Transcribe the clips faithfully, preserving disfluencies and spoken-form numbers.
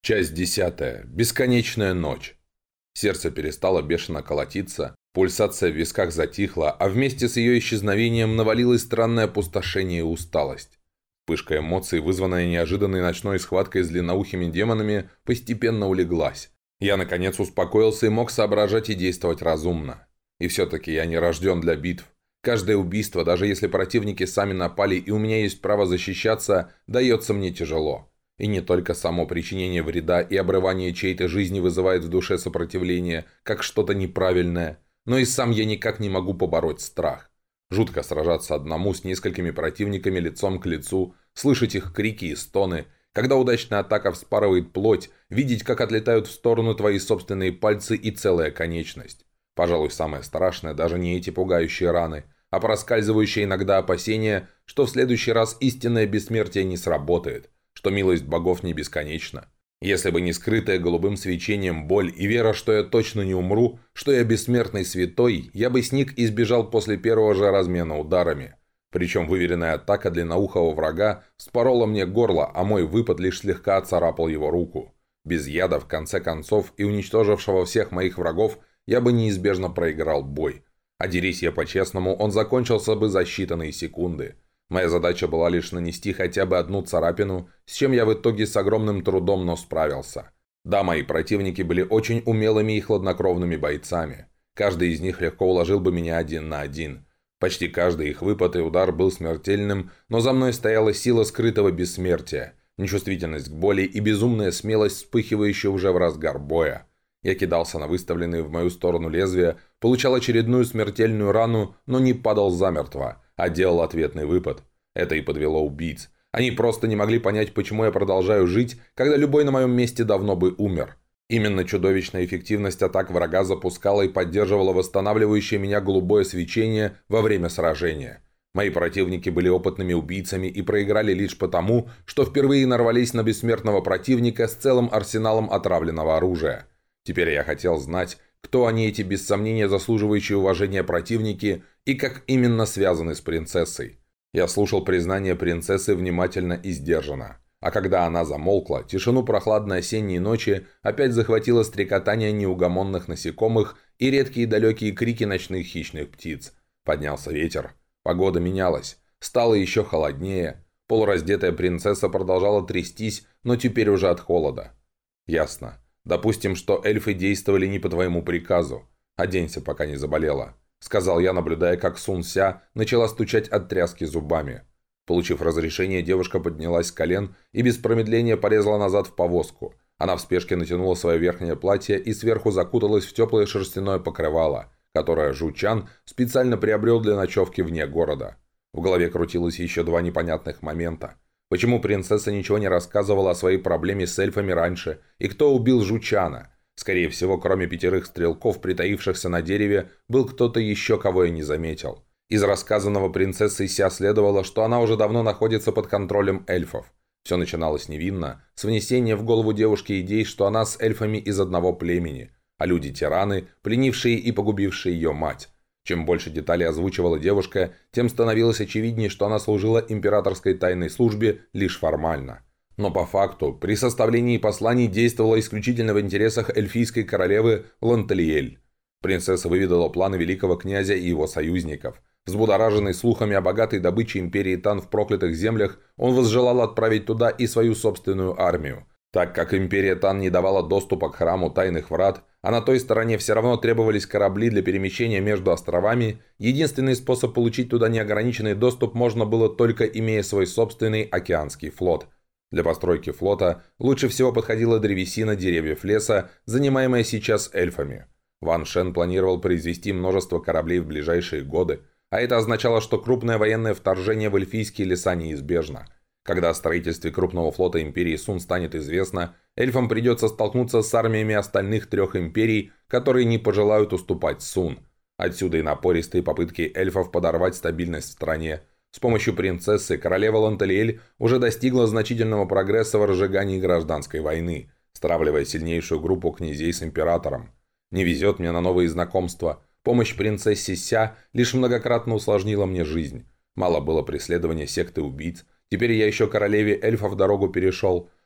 Часть десятая. Бесконечная ночь. Сердце перестало бешено колотиться, пульсация в висках затихла, а вместе с ее исчезновением навалилось странное опустошение и усталость. Вспышка эмоций, вызванная неожиданной ночной схваткой с длинноухими демонами, постепенно улеглась. Я, наконец, успокоился и мог соображать и действовать разумно. И все-таки я не рожден для битв. Каждое убийство, даже если противники сами напали и у меня есть право защищаться, дается мне тяжело. И не только само причинение вреда и обрывание чьей-то жизни вызывает в душе сопротивление, как что-то неправильное, но и сам я никак не могу побороть страх. Жутко сражаться одному с несколькими противниками лицом к лицу, слышать их крики и стоны, когда удачная атака вспарывает плоть, видеть, как отлетают в сторону твои собственные пальцы и целая конечность. Пожалуй, самое страшное даже не эти пугающие раны, а проскальзывающие иногда опасения, что в следующий раз истинное бессмертие не сработает, что милость богов не бесконечна. Если бы не скрытая голубым свечением боль и вера, что я точно не умру, что я бессмертный святой, я бы сник и сбежал после первого же размена ударами. Причем выверенная атака длинноухого врага вспорола мне горло, а мой выпад лишь слегка оцарапал его руку. Без яда, в конце концов, и уничтожившего всех моих врагов, я бы неизбежно проиграл бой. А дерись я по-честному, он закончился бы за считанные секунды. Моя задача была лишь нанести хотя бы одну царапину, с чем я в итоге с огромным трудом, но справился. Да, мои противники были очень умелыми и хладнокровными бойцами. Каждый из них легко уложил бы меня один на один. Почти каждый их выпад и удар был смертельным, но за мной стояла сила скрытого бессмертия, нечувствительность к боли и безумная смелость, вспыхивающая уже в разгар боя. Я кидался на выставленные в мою сторону лезвия, получал очередную смертельную рану, но не падал замертво, а делал ответный выпад. Это и подвело убийц. Они просто не могли понять, почему я продолжаю жить, когда любой на моем месте давно бы умер. Именно чудовищная эффективность атак врага запускала и поддерживала восстанавливающее меня голубое свечение во время сражения. Мои противники были опытными убийцами и проиграли лишь потому, что впервые нарвались на бессмертного противника с целым арсеналом отравленного оружия. Теперь я хотел знать, кто они, эти без сомнения заслуживающие уважения противники, и как именно связаны с принцессой. Я слушал признание принцессы внимательно и сдержанно. А когда она замолкла, тишину прохладной осенней ночи опять захватило стрекотание неугомонных насекомых и редкие далекие крики ночных хищных птиц. Поднялся ветер. Погода менялась. Стало еще холоднее. Полураздетая принцесса продолжала трястись, но теперь уже от холода. Ясно. Допустим, что эльфы действовали не по твоему приказу. Оденься, пока не заболела», — сказал я, наблюдая, как Сун Ся начала стучать от тряски зубами. Получив разрешение, девушка поднялась с колен и без промедления полезла назад в повозку. Она в спешке натянула свое верхнее платье и сверху закуталась в теплое шерстяное покрывало, которое Жу Чан специально приобрел для ночевки вне города. В голове крутилось еще два непонятных момента. Почему принцесса ничего не рассказывала о своей проблеме с эльфами раньше, и кто убил Жу Чана? Скорее всего, кроме пятерых стрелков, притаившихся на дереве, был кто-то еще, кого я не заметил. Из рассказанного принцессой Ся следовало, что она уже давно находится под контролем эльфов. Все начиналось невинно, с внесения в голову девушки идей, что она с эльфами из одного племени, а люди-тираны, пленившие и погубившие ее мать. Чем больше деталей озвучивала девушка, тем становилось очевиднее, что она служила императорской тайной службе лишь формально. Но по факту, при составлении посланий действовала исключительно в интересах эльфийской королевы Ланталиэль. Принцесса выведала планы великого князя и его союзников. Взбудораженный слухами о богатой добыче империи Тан в проклятых землях, он возжелал отправить туда и свою собственную армию. Так как империя Тан не давала доступа к храму Тайных Врат, а на той стороне все равно требовались корабли для перемещения между островами, единственный способ получить туда неограниченный доступ можно было только имея свой собственный океанский флот. Для постройки флота лучше всего подходила древесина деревьев леса, занимаемая сейчас эльфами. Ван Шен планировал произвести множество кораблей в ближайшие годы, а это означало, что крупное военное вторжение в эльфийские леса неизбежно. Когда о строительстве крупного флота империи Сун станет известно, эльфам придется столкнуться с армиями остальных трех империй, которые не пожелают уступать Сун. Отсюда и напористые попытки эльфов подорвать стабильность в стране. С помощью принцессы королева Ланталиэль уже достигла значительного прогресса в разжигании гражданской войны, стравливая сильнейшую группу князей с императором. Не везет мне на новые знакомства. Помощь принцессе Ся лишь многократно усложнила мне жизнь. Мало было преследования секты убийц. Теперь я еще королеве эльфов дорогу перешел,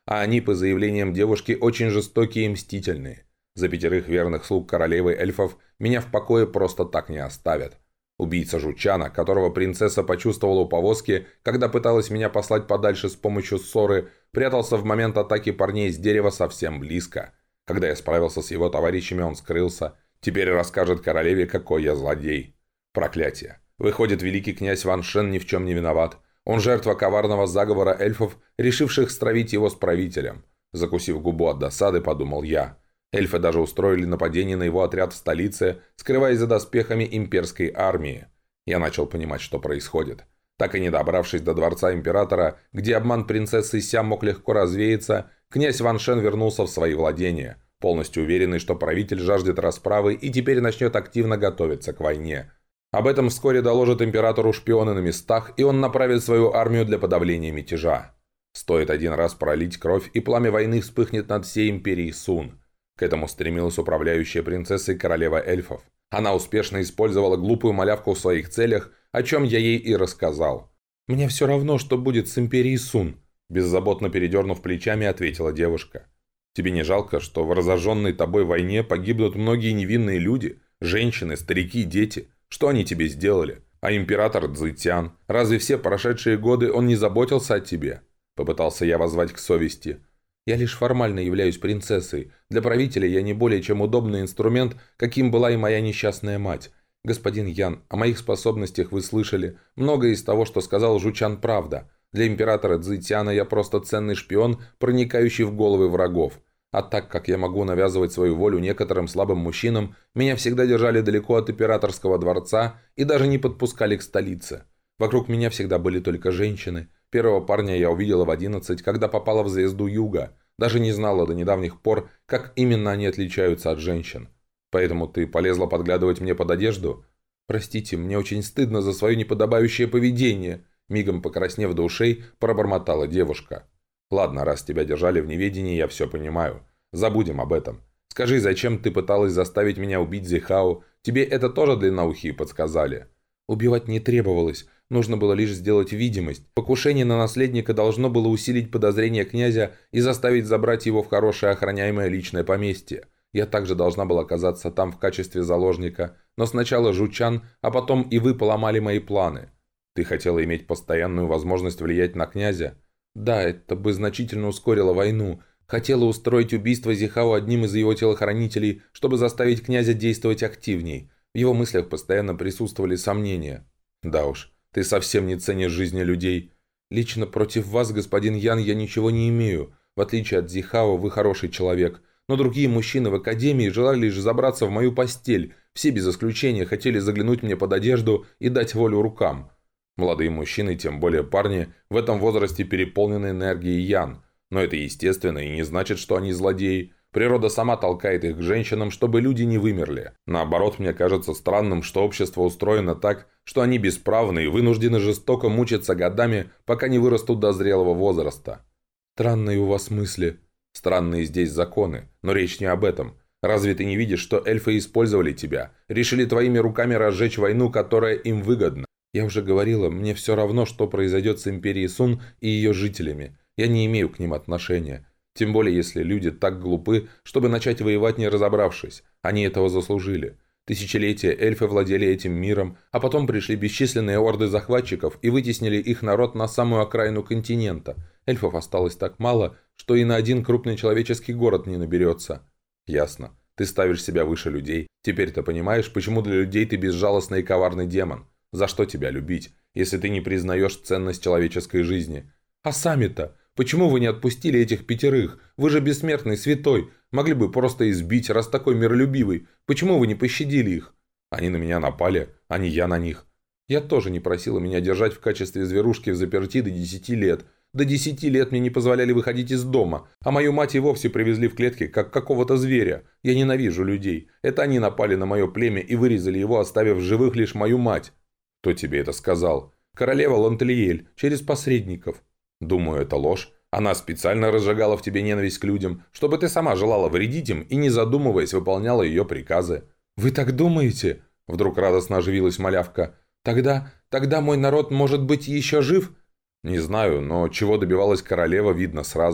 а они, по заявлениям девушки, очень жестокие и мстительные. За пятерых верных слуг королевы эльфов меня в покое просто так не оставят. Убийца Жучана, которого принцесса почувствовала у повозки, когда пыталась меня послать подальше с помощью ссоры, прятался в момент атаки парней с дерева совсем близко. Когда я справился с его товарищами, он скрылся. Теперь расскажет королеве, какой я злодей. Проклятие. Выходит, великий князь Ван Шен ни в чем не виноват. Он жертва коварного заговора эльфов, решивших стравить его с правителем. Закусив губу от досады, подумал я. Эльфы даже устроили нападение на его отряд в столице, скрываясь за доспехами имперской армии. Я начал понимать, что происходит. Так и не добравшись до дворца императора, где обман принцессы Ся мог легко развеяться, князь Ван Шен вернулся в свои владения, полностью уверенный, что правитель жаждет расправы и теперь начнет активно готовиться к войне. Об этом вскоре доложат императору шпионы на местах, и он направит свою армию для подавления мятежа. Стоит один раз пролить кровь, и пламя войны вспыхнет над всей империей Сун. К этому стремилась управляющая принцессой королева эльфов. Она успешно использовала глупую малявку в своих целях, о чем я ей и рассказал. «Мне все равно, что будет с империей Сун», – беззаботно передернув плечами, ответила девушка. «Тебе не жалко, что в разожженной тобой войне погибнут многие невинные люди, женщины, старики, дети? Что они тебе сделали? А император Цзитян? Разве все прошедшие годы он не заботился о тебе?» Попытался я воззвать к совести. «Я лишь формально являюсь принцессой. Для правителя я не более чем удобный инструмент, каким была и моя несчастная мать. Господин Ян, о моих способностях вы слышали. Многое из того, что сказал Жучан, правда. Для императора Цзитяна я просто ценный шпион, проникающий в головы врагов. А так как я могу навязывать свою волю некоторым слабым мужчинам, меня всегда держали далеко от императорского дворца и даже не подпускали к столице. Вокруг меня всегда были только женщины. Первого парня я увидела в одиннадцать, когда попала в звезду Юга. Даже не знала до недавних пор, как именно они отличаются от женщин. Поэтому ты полезла подглядывать мне под одежду? Простите, мне очень стыдно за свое неподобающее поведение. Мигом покраснев до ушей, пробормотала девушка. Ладно, раз тебя держали в неведении, я все понимаю. Забудем об этом. Скажи, зачем ты пыталась заставить меня убить Зихао? Тебе это тоже длинноухие подсказали? Убивать не требовалось. Нужно было лишь сделать видимость. Покушение на наследника должно было усилить подозрения князя и заставить забрать его в хорошее охраняемое личное поместье. Я также должна была оказаться там в качестве заложника. Но сначала Жучан, а потом и вы поломали мои планы. Ты хотела иметь постоянную возможность влиять на князя? Да, это бы значительно ускорило войну. Хотела устроить убийство Зихао одним из его телохранителей, чтобы заставить князя действовать активней. В его мыслях постоянно присутствовали сомнения. Да уж, ты совсем не ценишь жизни людей. Лично против вас, господин Ян, я ничего не имею. В отличие от Зихао, вы хороший человек. Но другие мужчины в академии желали лишь забраться в мою постель. Все без исключения хотели заглянуть мне под одежду и дать волю рукам. Молодые мужчины, тем более парни, в этом возрасте переполнены энергией Ян. Но это естественно и не значит, что они злодеи. Природа сама толкает их к женщинам, чтобы люди не вымерли. Наоборот, мне кажется странным, что общество устроено так, что они бесправны и вынуждены жестоко мучиться годами, пока не вырастут до зрелого возраста. Странные у вас мысли. Странные здесь законы, но речь не об этом. Разве ты не видишь, что эльфы использовали тебя, решили твоими руками разжечь войну, которая им выгодна? Я уже говорила, мне все равно, что произойдет с империей Сун и ее жителями. Я не имею к ним отношения. Тем более, если люди так глупы, чтобы начать воевать, не разобравшись. Они этого заслужили. Тысячелетия эльфы владели этим миром, а потом пришли бесчисленные орды захватчиков и вытеснили их народ на самую окраину континента. Эльфов осталось так мало, что и на один крупный человеческий город не наберется. Ясно. Ты ставишь себя выше людей. Теперь ты понимаешь, почему для людей ты безжалостный и коварный демон. За что тебя любить, если ты не признаешь ценность человеческой жизни? А сами-то? Почему вы не отпустили этих пятерых? Вы же бессмертный святой. Могли бы просто избить, раз такой миролюбивый. Почему вы не пощадили их? Они на меня напали, а не я на них. Я тоже не просила меня держать в качестве зверушки взаперти до десяти лет. До десяти лет мне не позволяли выходить из дома, а мою мать и вовсе привезли в клетки, как какого-то зверя. Я ненавижу людей. Это они напали на мое племя и вырезали его, оставив в живых лишь мою мать. Кто тебе это сказал? Королева Лантелиэль, через посредников. Думаю, это ложь. Она специально разжигала в тебе ненависть к людям, чтобы ты сама желала вредить им и, не задумываясь, выполняла ее приказы. «Вы так думаете?» Вдруг радостно оживилась малявка. «Тогда, тогда мой народ может быть еще жив?» «Не знаю, но чего добивалась королева, видно сразу.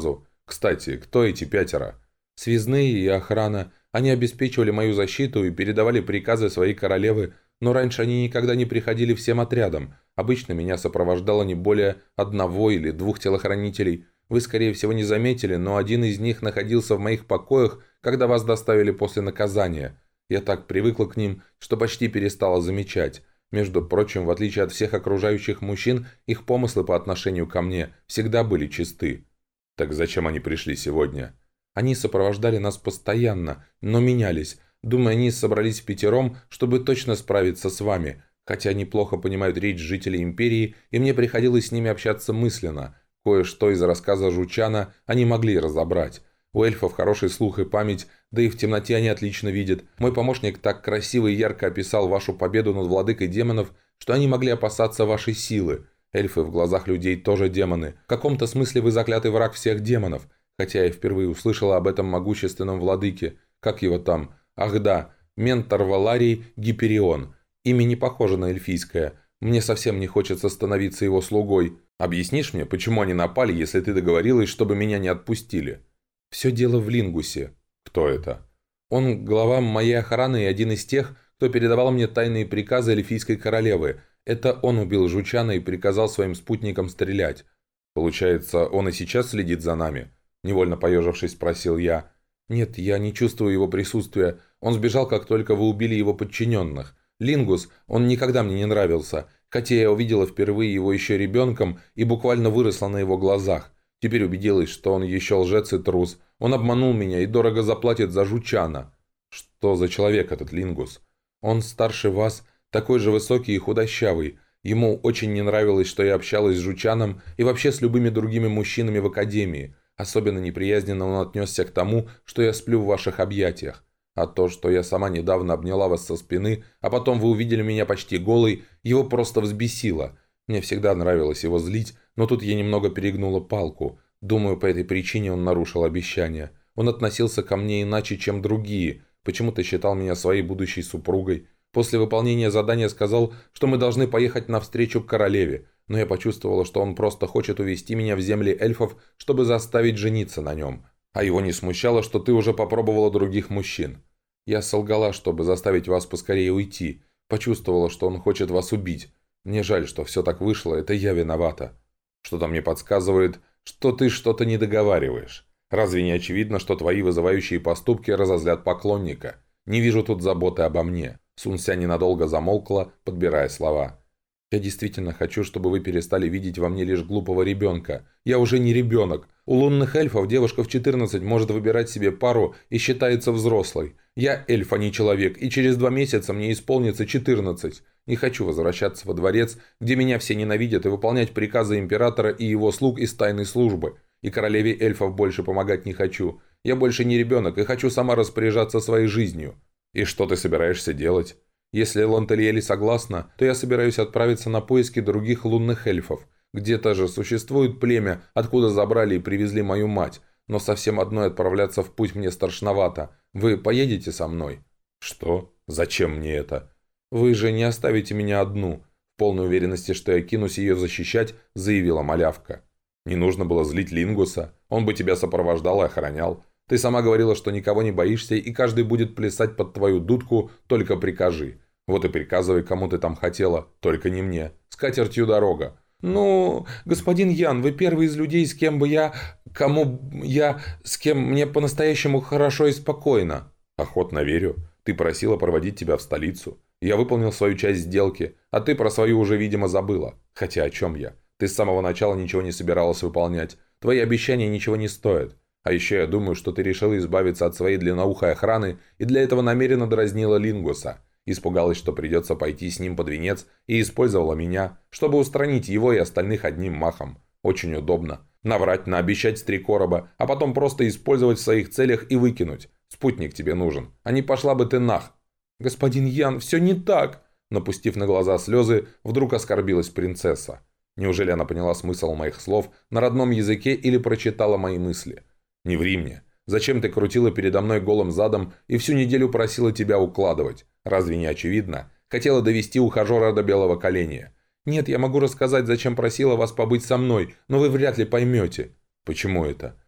Кстати, кто эти пятеро? Связные и охрана. Они обеспечивали мою защиту и передавали приказы своей королевы, но раньше они никогда не приходили всем отрядом. Обычно меня сопровождало не более одного или двух телохранителей. Вы, скорее всего, не заметили, но один из них находился в моих покоях, когда вас доставили после наказания. Я так привыкла к ним, что почти перестала замечать. Между прочим, в отличие от всех окружающих мужчин, их помыслы по отношению ко мне всегда были чисты. Так зачем они пришли сегодня? Они сопровождали нас постоянно, но менялись. Думаю, они собрались впятером, чтобы точно справиться с вами. Хотя они плохо понимают речь жителей Империи, и мне приходилось с ними общаться мысленно. Кое-что из рассказа Жучана они могли разобрать. У эльфов хороший слух и память, да и в темноте они отлично видят. Мой помощник так красиво и ярко описал вашу победу над владыкой демонов, что они могли опасаться вашей силы. Эльфы в глазах людей тоже демоны. В каком-то смысле вы заклятый враг всех демонов. Хотя я впервые услышала об этом могущественном владыке. Как его там? Ах да, ментор Валарий Гиперион. Имя не похоже на эльфийское. Мне совсем не хочется становиться его слугой. Объяснишь мне, почему они напали, если ты договорилась, чтобы меня не отпустили? Все дело в Лингусе. Кто это? Он глава моей охраны и один из тех, кто передавал мне тайные приказы эльфийской королевы. Это он убил Жучана и приказал своим спутникам стрелять. Получается, он и сейчас следит за нами? Невольно поежившись, спросил я. «Нет, я не чувствую его присутствия. Он сбежал, как только вы убили его подчиненных. Лингус, он никогда мне не нравился, хотя я увидела впервые его еще ребенком и буквально выросла на его глазах. Теперь убедилась, что он еще лжец и трус. Он обманул меня и дорого заплатит за Жучана». «Что за человек этот Лингус?» «Он старше вас, такой же высокий и худощавый. Ему очень не нравилось, что я общалась с Жучаном и вообще с любыми другими мужчинами в академии. Особенно неприязненно он отнесся к тому, что я сплю в ваших объятиях. А то, что я сама недавно обняла вас со спины, а потом вы увидели меня почти голой, его просто взбесило. Мне всегда нравилось его злить, но тут я немного перегнула палку. Думаю, по этой причине он нарушил обещание. Он относился ко мне иначе, чем другие. Почему-то считал меня своей будущей супругой. После выполнения задания сказал, что мы должны поехать навстречу к королеве. Но я почувствовала, что он просто хочет увести меня в земли эльфов, чтобы заставить жениться на нем. А его не смущало, что ты уже попробовала других мужчин. Я солгала, чтобы заставить вас поскорее уйти. Почувствовала, что он хочет вас убить. Мне жаль, что все так вышло, это я виновата. Что-то мне подсказывает, что ты что-то не договариваешь. Разве не очевидно, что твои вызывающие поступки разозлят поклонника? Не вижу тут заботы обо мне». Сунся ненадолго замолкла, подбирая слова. «Я действительно хочу, чтобы вы перестали видеть во мне лишь глупого ребенка. Я уже не ребенок. У лунных эльфов девушка в четырнадцать может выбирать себе пару и считается взрослой. Я эльф, а не человек, и через два месяца мне исполнится четырнадцать. Не хочу возвращаться во дворец, где меня все ненавидят, и выполнять приказы императора и его слуг из тайной службы. И королеве эльфов больше помогать не хочу. Я больше не ребенок и хочу сама распоряжаться своей жизнью». «И что ты собираешься делать?» «Если Лантельели согласна, то я собираюсь отправиться на поиски других лунных эльфов. Где-то же существует племя, откуда забрали и привезли мою мать, но совсем одной отправляться в путь мне страшновато. Вы поедете со мной?» «Что? Зачем мне это?» «Вы же не оставите меня одну», — в полной уверенности, что я кинусь ее защищать, заявила малявка. «Не нужно было злить Лингуса, он бы тебя сопровождал и охранял. Ты сама говорила, что никого не боишься, и каждый будет плясать под твою дудку, только прикажи. Вот и приказывай, кому ты там хотела, только не мне. С катертью дорога». «Ну, господин Ян, вы первый из людей, с кем бы я... Кому я... С кем мне по-настоящему хорошо и спокойно». «Охотно верю. Ты просила проводить тебя в столицу. Я выполнил свою часть сделки, а ты про свою уже, видимо, забыла. Хотя о чем я? Ты с самого начала ничего не собиралась выполнять. Твои обещания ничего не стоят. А еще я думаю, что ты решила избавиться от своей длинноухой охраны и для этого намеренно дразнила Лингуса. Испугалась, что придется пойти с ним под венец, и использовала меня, чтобы устранить его и остальных одним махом. Очень удобно. Наврать, наобещать с три короба, а потом просто использовать в своих целях и выкинуть. Спутник тебе нужен, а не пошла бы ты нах. «Господин Ян, все не так!» Напустив на глаза слезы, вдруг оскорбилась принцесса. Неужели она поняла смысл моих слов на родном языке или прочитала мои мысли? «Не ври мне. Зачем ты крутила передо мной голым задом и всю неделю просила тебя укладывать? Разве не очевидно? Хотела довести ухажера до белого коленя». «Нет, я могу рассказать, зачем просила вас побыть со мной, но вы вряд ли поймете». «Почему это?»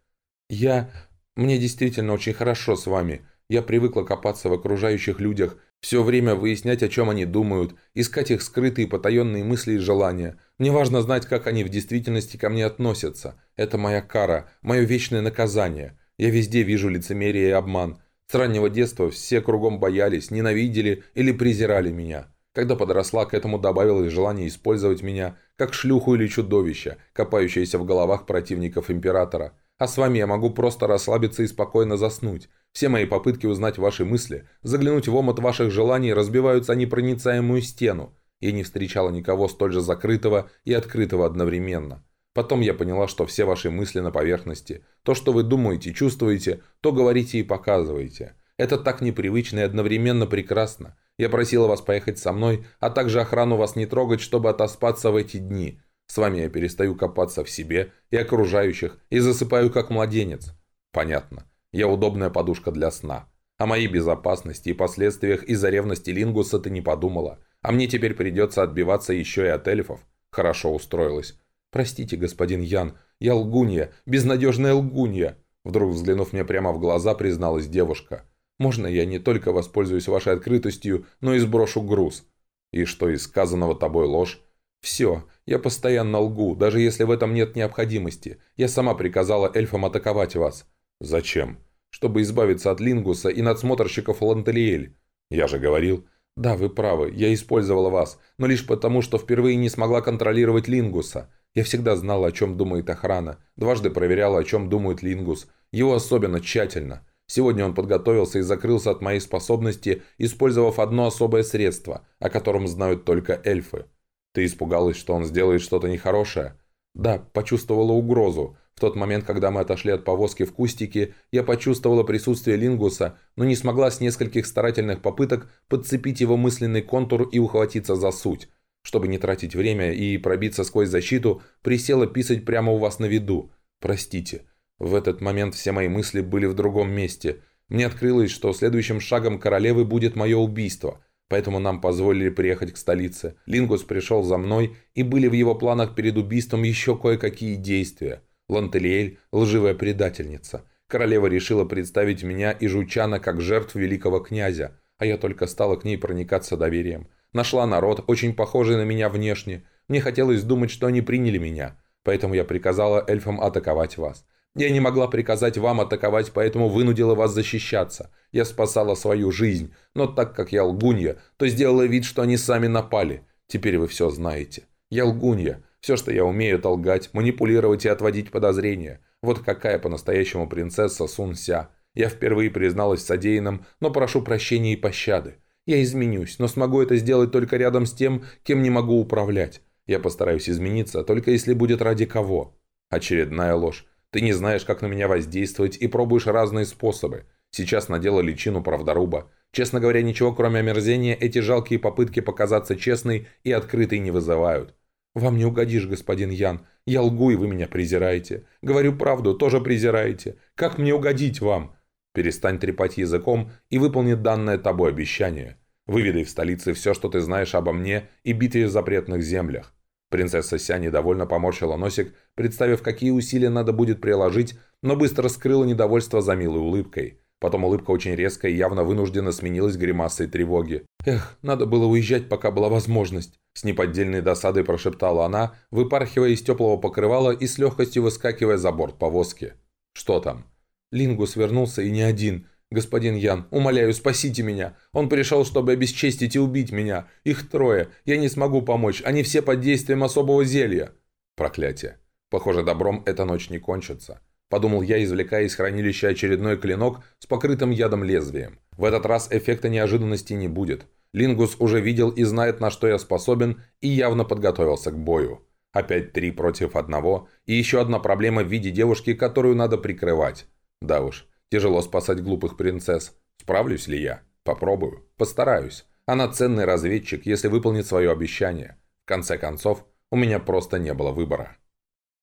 Я... Мне действительно очень хорошо с вами. Я привыкла копаться в окружающих людях, все время выяснять, о чем они думают, искать их скрытые потаенные мысли и желания. Мне важно знать, как они в действительности ко мне относятся. Это моя кара, мое вечное наказание. Я везде вижу лицемерие и обман. С раннего детства все кругом боялись, ненавидели или презирали меня. Когда подросла, к этому добавилось желание использовать меня, как шлюху или чудовище, копающееся в головах противников императора. А с вами я могу просто расслабиться и спокойно заснуть. Все мои попытки узнать ваши мысли, заглянуть в омут ваших желаний разбиваются о непроницаемую стену. Я не встречала никого столь же закрытого и открытого одновременно. Потом я поняла, что все ваши мысли на поверхности. То, что вы думаете, чувствуете, то говорите и показываете. Это так непривычно и одновременно прекрасно. Я просила вас поехать со мной, а также охрану вас не трогать, чтобы отоспаться в эти дни. С вами я перестаю копаться в себе и окружающих и засыпаю как младенец. Понятно. Я удобная подушка для сна. О моей безопасности и последствиях из-за ревности Лингуса ты не подумала. А мне теперь придется отбиваться еще и от эльфов. Хорошо устроилась. Простите, господин Ян, я лгунья, безнадежная лгунья. Вдруг взглянув мне прямо в глаза, призналась девушка. Можно я не только воспользуюсь вашей открытостью, но и сброшу груз? И что из сказанного тобой ложь? «Все, я постоянно лгу, даже если в этом нет необходимости. Я сама приказала эльфам атаковать вас». «Зачем?» «Чтобы избавиться от Лингуса и надсмотрщиков Лантелиэль». «Я же говорил». «Да, вы правы, я использовала вас, но лишь потому, что впервые не смогла контролировать Лингуса. Я всегда знала, о чем думает охрана, дважды проверяла, о чем думает Лингус, его особенно тщательно. Сегодня он подготовился и закрылся от моей способности, использовав одно особое средство, о котором знают только эльфы». «Ты испугалась, что он сделает что-то нехорошее?» «Да, почувствовала угрозу. В тот момент, когда мы отошли от повозки в кустике, я почувствовала присутствие Лингуса, но не смогла с нескольких старательных попыток подцепить его мысленный контур и ухватиться за суть. Чтобы не тратить время и пробиться сквозь защиту, присела писать прямо у вас на виду. Простите. В этот момент все мои мысли были в другом месте. Мне открылось, что следующим шагом королевы будет мое убийство». Поэтому нам позволили приехать к столице. Лингус пришел за мной, и были в его планах перед убийством еще кое-какие действия. Лантелиэль – лживая предательница. Королева решила представить меня и Жучана как жертв великого князя, а я только стала к ней проникаться доверием. Нашла народ, очень похожий на меня внешне. Мне хотелось думать, что они приняли меня. Поэтому я приказала эльфам атаковать вас. Я не могла приказать вам атаковать, поэтому вынудила вас защищаться. Я спасала свою жизнь, но так как я лгунья, то сделала вид, что они сами напали. Теперь вы все знаете. Я лгунья. Все, что я умею, это лгать, манипулировать и отводить подозрения. Вот какая по-настоящему принцесса Сун Ся. Я впервые призналась в содеянном, но прошу прощения и пощады. Я изменюсь, но смогу это сделать только рядом с тем, кем не могу управлять. Я постараюсь измениться, только если будет ради кого. Очередная ложь. Ты не знаешь, как на меня воздействовать, и пробуешь разные способы. Сейчас надела личину правдоруба. Честно говоря, ничего кроме омерзения эти жалкие попытки показаться честной и открытой не вызывают. Вам не угодишь, господин Ян. Я лгу, и вы меня презираете. Говорю правду, тоже презираете. Как мне угодить вам? Перестань трепать языком и выполни данное тобой обещание. Выведай в столице все, что ты знаешь обо мне и битве в запретных землях. Принцесса Ся недовольно поморщила носик, представив, какие усилия надо будет приложить, но быстро скрыла недовольство за милой улыбкой. Потом улыбка очень резко и явно вынужденно сменилась гримасой тревоги. «Эх, надо было уезжать, пока была возможность», — с неподдельной досадой прошептала она, выпархивая из теплого покрывала и с легкостью выскакивая за борт повозки. «Что там?» «Лингус вернулся и не один. Господин Ян, умоляю, спасите меня. Он пришел, чтобы обесчестить и убить меня. Их трое. Я не смогу помочь. Они все под действием особого зелья». Проклятие. Похоже, добром эта ночь не кончится. Подумал я, извлекая из хранилища очередной клинок с покрытым ядом лезвием. В этот раз эффекта неожиданности не будет. Лингус уже видел и знает, на что я способен, и явно подготовился к бою. Опять три против одного, и еще одна проблема в виде девушки, которую надо прикрывать. Да уж. Тяжело спасать глупых принцесс. Справлюсь ли я? Попробую. Постараюсь. Она ценный разведчик, если выполнит свое обещание. В конце концов, у меня просто не было выбора.